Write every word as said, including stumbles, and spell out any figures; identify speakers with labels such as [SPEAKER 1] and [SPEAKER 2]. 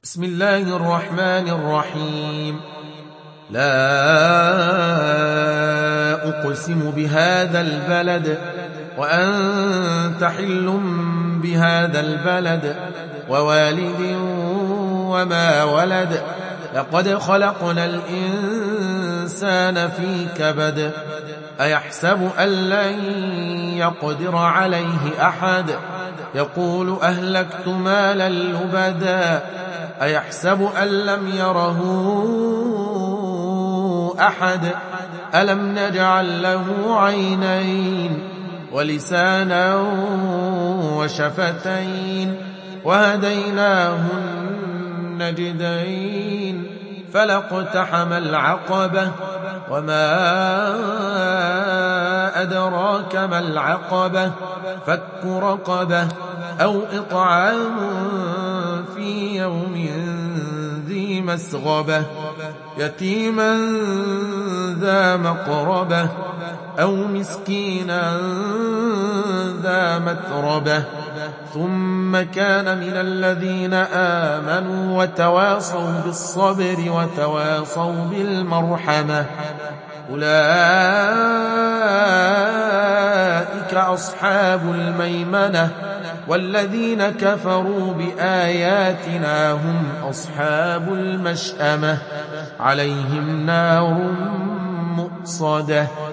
[SPEAKER 1] بسم الله الرحمن الرحيم. لا أقسم بهذا البلد وأنت حل بهذا البلد ووالد وما ولد لقد خلقنا الإنسان في كبد أيحسب أن لن يقدر عليه أحد يقول أهلكت مالا لبدا أيحسب أن لم يره أحد ألم نجعل له عينين ولسانا وشفتين وهديناه النجدين فلاقتحم العقبة وما أدراك ما العقبة فك رقبة أو إطعام في يوم ذي مسغبة يتيما ذا مقربة أو مسكينا ذا متربة ثم كان من الذين آمنوا وتواصوا بالصبر وتواصوا بالمرحمة أولئك أصحاب الميمنة والذين كفروا بآياتنا هم أصحاب المشأمة عليهم نار مؤصدة